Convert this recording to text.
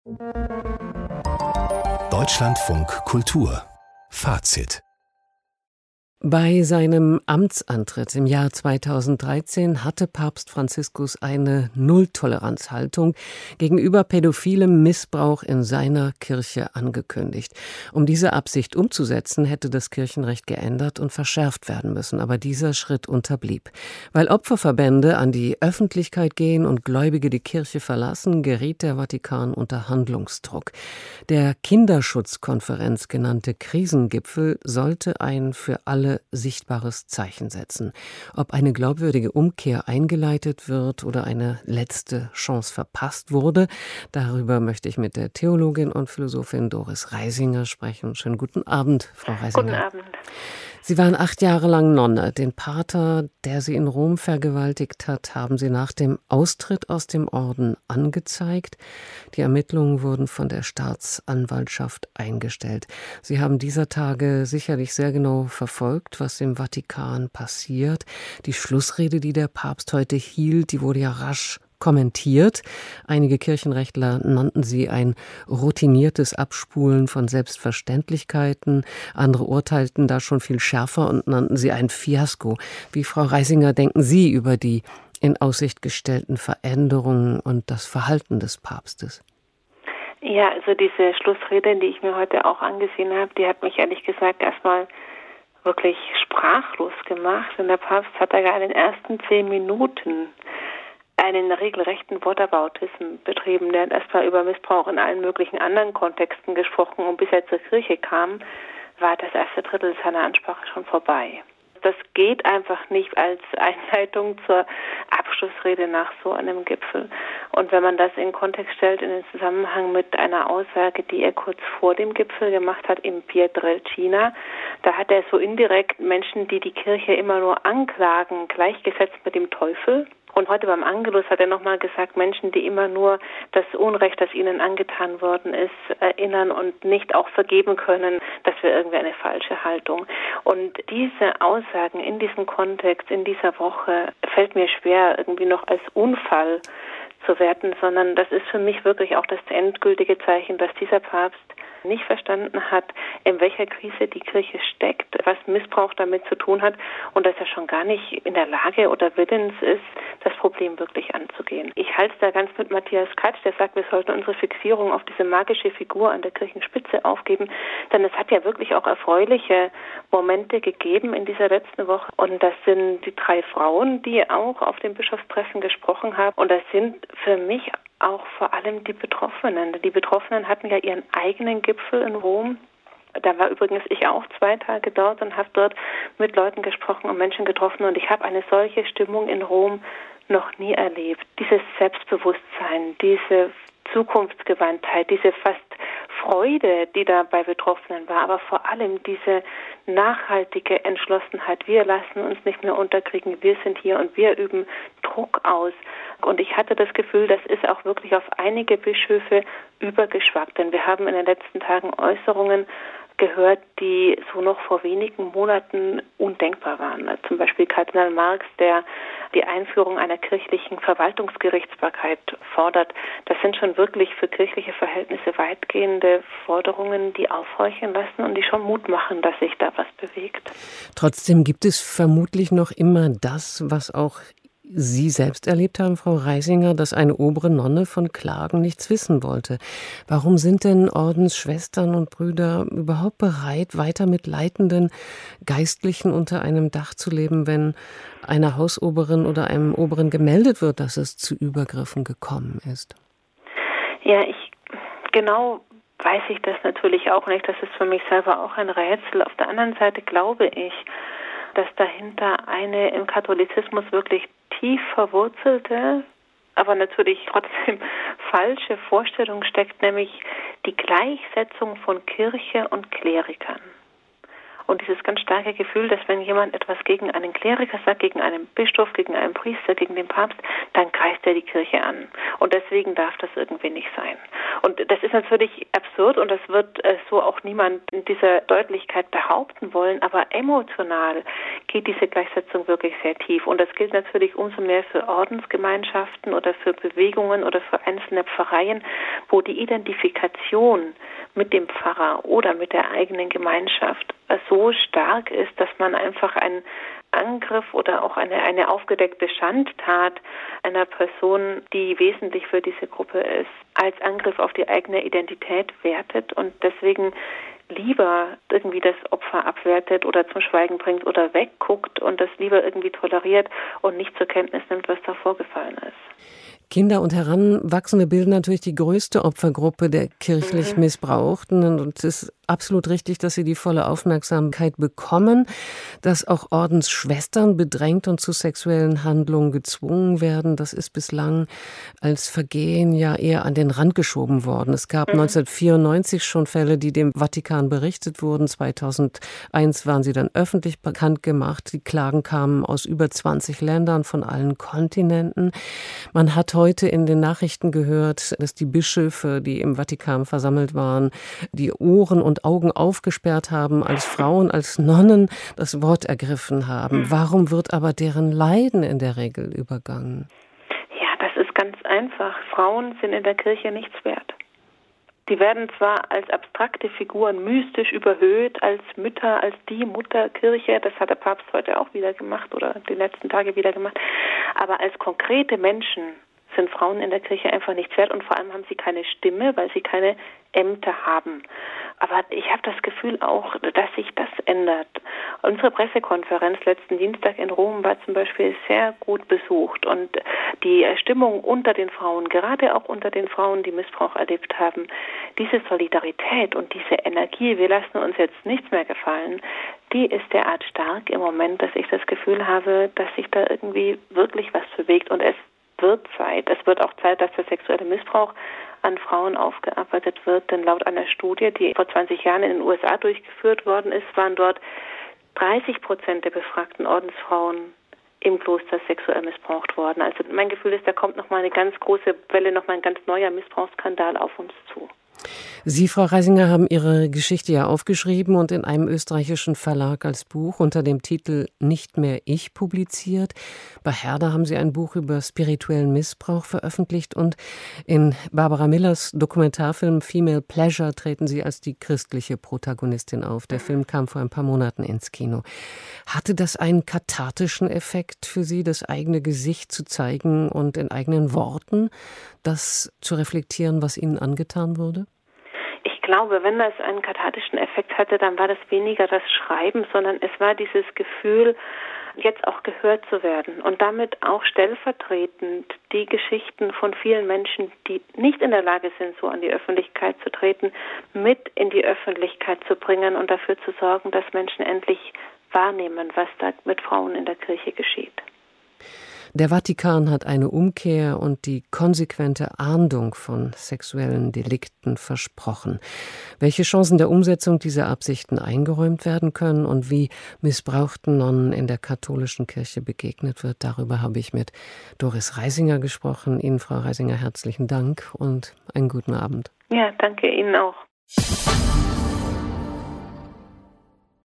Deutschlandfunk Kultur Fazit. Bei seinem Amtsantritt im Jahr 2013 hatte Papst Franziskus eine Nulltoleranzhaltung gegenüber pädophilem Missbrauch in seiner Kirche angekündigt. Um diese Absicht umzusetzen, hätte das Kirchenrecht geändert und verschärft werden müssen, aber dieser Schritt unterblieb. Weil Opferverbände an die Öffentlichkeit gehen und Gläubige die Kirche verlassen, geriet der Vatikan unter Handlungsdruck. Der Kinderschutzkonferenz genannte Krisengipfel sollte ein für alle sichtbares Zeichen setzen. Ob eine glaubwürdige Umkehr eingeleitet wird oder eine letzte Chance verpasst wurde, darüber möchte ich mit der Theologin und Philosophin Doris Reisinger sprechen. Schönen guten Abend, Frau Reisinger. Guten Abend. Sie waren 8 Jahre lang Nonne. Den Pater, der Sie in Rom vergewaltigt hat, haben Sie nach dem Austritt aus dem Orden angezeigt. Die Ermittlungen wurden von der Staatsanwaltschaft eingestellt. Sie haben dieser Tage sicherlich sehr genau verfolgt, was im Vatikan passiert. Die Schlussrede, die der Papst heute hielt, die wurde ja rasch kommentiert. Einige Kirchenrechtler nannten sie ein routiniertes Abspulen von Selbstverständlichkeiten. Andere urteilten da schon viel schärfer und nannten sie ein Fiasko. Wie, Frau Reisinger, denken Sie über die in Aussicht gestellten Veränderungen und das Verhalten des Papstes? Ja, also diese Schlussrede, die ich mir heute auch angesehen habe, die hat mich ehrlich gesagt erstmal wirklich sprachlos gemacht. Und der Papst hat da gar in den ersten 10 Minuten einen regelrechten Whataboutism betrieben. Der hat erstmal über Missbrauch in allen möglichen anderen Kontexten gesprochen und bis er zur Kirche kam, war das erste Drittel seiner Ansprache schon vorbei. Das geht einfach nicht als Einleitung zur Abschlussrede nach so einem Gipfel. Und wenn man das in Kontext stellt, in den Zusammenhang mit einer Aussage, die er kurz vor dem Gipfel gemacht hat im Pietrelcina, da hat er so indirekt Menschen, die die Kirche immer nur anklagen, gleichgesetzt mit dem Teufel. Und heute beim Angelus hat er nochmal gesagt, Menschen, die immer nur das Unrecht, das ihnen angetan worden ist, erinnern und nicht auch vergeben können, das wäre irgendwie eine falsche Haltung. Und diese Aussagen in diesem Kontext, in dieser Woche, fällt mir schwer, irgendwie noch als Unfall zu werten, sondern das ist für mich wirklich auch das endgültige Zeichen, dass dieser Papst nicht verstanden hat, in welcher Krise die Kirche steckt, was Missbrauch damit zu tun hat und dass er schon gar nicht in der Lage oder willens ist, das Problem wirklich anzugehen. Ich halte da ganz mit Matthias Katsch, der sagt, wir sollten unsere Fixierung auf diese magische Figur an der Kirchenspitze aufgeben, denn es hat ja wirklich auch erfreuliche Momente gegeben in dieser letzten Woche und das sind die 3 Frauen, die auch auf dem Bischofstreffen gesprochen haben und das sind für mich auch vor allem die Betroffenen. Die Betroffenen hatten ja ihren eigenen Gipfel in Rom. Da war übrigens ich auch 2 Tage dort und habe dort mit Leuten gesprochen und Menschen getroffen und ich habe eine solche Stimmung in Rom noch nie erlebt. Dieses Selbstbewusstsein, diese Zukunftsgewandtheit, diese fast Freude, die da bei Betroffenen war, aber vor allem diese nachhaltige Entschlossenheit. Wir lassen uns nicht mehr unterkriegen, wir sind hier und wir üben Druck aus. Und ich hatte das Gefühl, das ist auch wirklich auf einige Bischöfe übergeschwappt, denn wir haben in den letzten Tagen Äußerungen gehört, die so noch vor wenigen Monaten undenkbar waren. Zum Beispiel Kardinal Marx, der die Einführung einer kirchlichen Verwaltungsgerichtsbarkeit fordert. Das sind schon wirklich für kirchliche Verhältnisse weitgehende Forderungen, die aufhorchen lassen und die schon Mut machen, dass sich da was bewegt. Trotzdem gibt es vermutlich noch immer das, was auch Sie selbst erlebt haben, Frau Reisinger, dass eine obere Nonne von Klagen nichts wissen wollte. Warum sind denn Ordensschwestern und Brüder überhaupt bereit, weiter mit leitenden Geistlichen unter einem Dach zu leben, wenn einer Hausoberin oder einem Oberen gemeldet wird, dass es zu Übergriffen gekommen ist? Ja, genau weiß ich das natürlich auch nicht. Das ist für mich selber auch ein Rätsel. Auf der anderen Seite glaube ich, dass dahinter eine im Katholizismus wirklich tief verwurzelte, aber natürlich trotzdem falsche Vorstellung steckt, nämlich die Gleichsetzung von Kirche und Klerikern. Und dieses ganz starke Gefühl, dass wenn jemand etwas gegen einen Kleriker sagt, gegen einen Bischof, gegen einen Priester, gegen den Papst, dann greift er die Kirche an. Und deswegen darf das irgendwie nicht sein. Und das ist natürlich absurd und das wird so auch niemand in dieser Deutlichkeit behaupten wollen, aber emotional geht diese Gleichsetzung wirklich sehr tief. Und das gilt natürlich umso mehr für Ordensgemeinschaften oder für Bewegungen oder für einzelne Pfarreien, wo die Identifikation mit dem Pfarrer oder mit der eigenen Gemeinschaft so stark ist, dass man einfach einen Angriff oder auch eine aufgedeckte Schandtat einer Person, die wesentlich für diese Gruppe ist, als Angriff auf die eigene Identität wertet und deswegen lieber irgendwie das Opfer abwertet oder zum Schweigen bringt oder wegguckt und das lieber irgendwie toleriert und nicht zur Kenntnis nimmt, was da vorgefallen ist. Kinder und Heranwachsende bilden natürlich die größte Opfergruppe der kirchlich Missbrauchten. Und es ist absolut richtig, dass sie die volle Aufmerksamkeit bekommen, dass auch Ordensschwestern bedrängt und zu sexuellen Handlungen gezwungen werden. Das ist bislang als Vergehen ja eher an den Rand geschoben worden. Es gab 1994 schon Fälle, die dem Vatikan berichtet wurden. 2001 waren sie dann öffentlich bekannt gemacht. Die Klagen kamen aus über 20 Ländern von allen Kontinenten. Man hat heute in den Nachrichten gehört, dass die Bischöfe, die im Vatikan versammelt waren, die Ohren und Augen aufgesperrt haben, als Frauen, als Nonnen das Wort ergriffen haben. Warum wird aber deren Leiden in der Regel übergangen? Ja, das ist ganz einfach. Frauen sind in der Kirche nichts wert. Die werden zwar als abstrakte Figuren mystisch überhöht, als Mütter, als die Mutterkirche, das hat der Papst heute auch wieder gemacht oder die letzten Tage wieder gemacht, aber als konkrete Menschen sind Frauen in der Kirche einfach nichts wert und vor allem haben sie keine Stimme, weil sie keine Ämter haben. Aber ich habe das Gefühl auch, dass sich das ändert. Unsere Pressekonferenz letzten Dienstag in Rom war zum Beispiel sehr gut besucht und die Stimmung unter den Frauen, gerade auch unter den Frauen, die Missbrauch erlebt haben, diese Solidarität und diese Energie, wir lassen uns jetzt nichts mehr gefallen, die ist derart stark im Moment, dass ich das Gefühl habe, dass sich da irgendwie wirklich was bewegt und es wird auch Zeit, dass der sexuelle Missbrauch an Frauen aufgearbeitet wird, denn laut einer Studie, die vor 20 Jahren in den USA durchgeführt worden ist, waren dort 30% der befragten Ordensfrauen im Kloster sexuell missbraucht worden. Also mein Gefühl ist, da kommt nochmal eine ganz große Welle, nochmal ein ganz neuer Missbrauchsskandal auf uns zu. Sie, Frau Reisinger, haben Ihre Geschichte ja aufgeschrieben und in einem österreichischen Verlag als Buch unter dem Titel »Nicht mehr ich« publiziert. Bei Herder haben Sie ein Buch über spirituellen Missbrauch veröffentlicht und in Barbara Millers Dokumentarfilm »Female Pleasure« treten Sie als die christliche Protagonistin auf. Der Film kam vor ein paar Monaten ins Kino. Hatte das einen kathartischen Effekt für Sie, das eigene Gesicht zu zeigen und in eigenen Worten das zu reflektieren, was Ihnen angetan wurde? Ich glaube, wenn das einen kathartischen Effekt hatte, dann war das weniger das Schreiben, sondern es war dieses Gefühl, jetzt auch gehört zu werden und damit auch stellvertretend die Geschichten von vielen Menschen, die nicht in der Lage sind, so an die Öffentlichkeit zu treten, mit in die Öffentlichkeit zu bringen und dafür zu sorgen, dass Menschen endlich wahrnehmen, was da mit Frauen in der Kirche geschieht. Der Vatikan hat eine Umkehr und die konsequente Ahndung von sexuellen Delikten versprochen. Welche Chancen der Umsetzung dieser Absichten eingeräumt werden können und wie missbrauchten Nonnen in der katholischen Kirche begegnet wird, darüber habe ich mit Doris Reisinger gesprochen. Ihnen, Frau Reisinger, herzlichen Dank und einen guten Abend. Ja, danke Ihnen auch.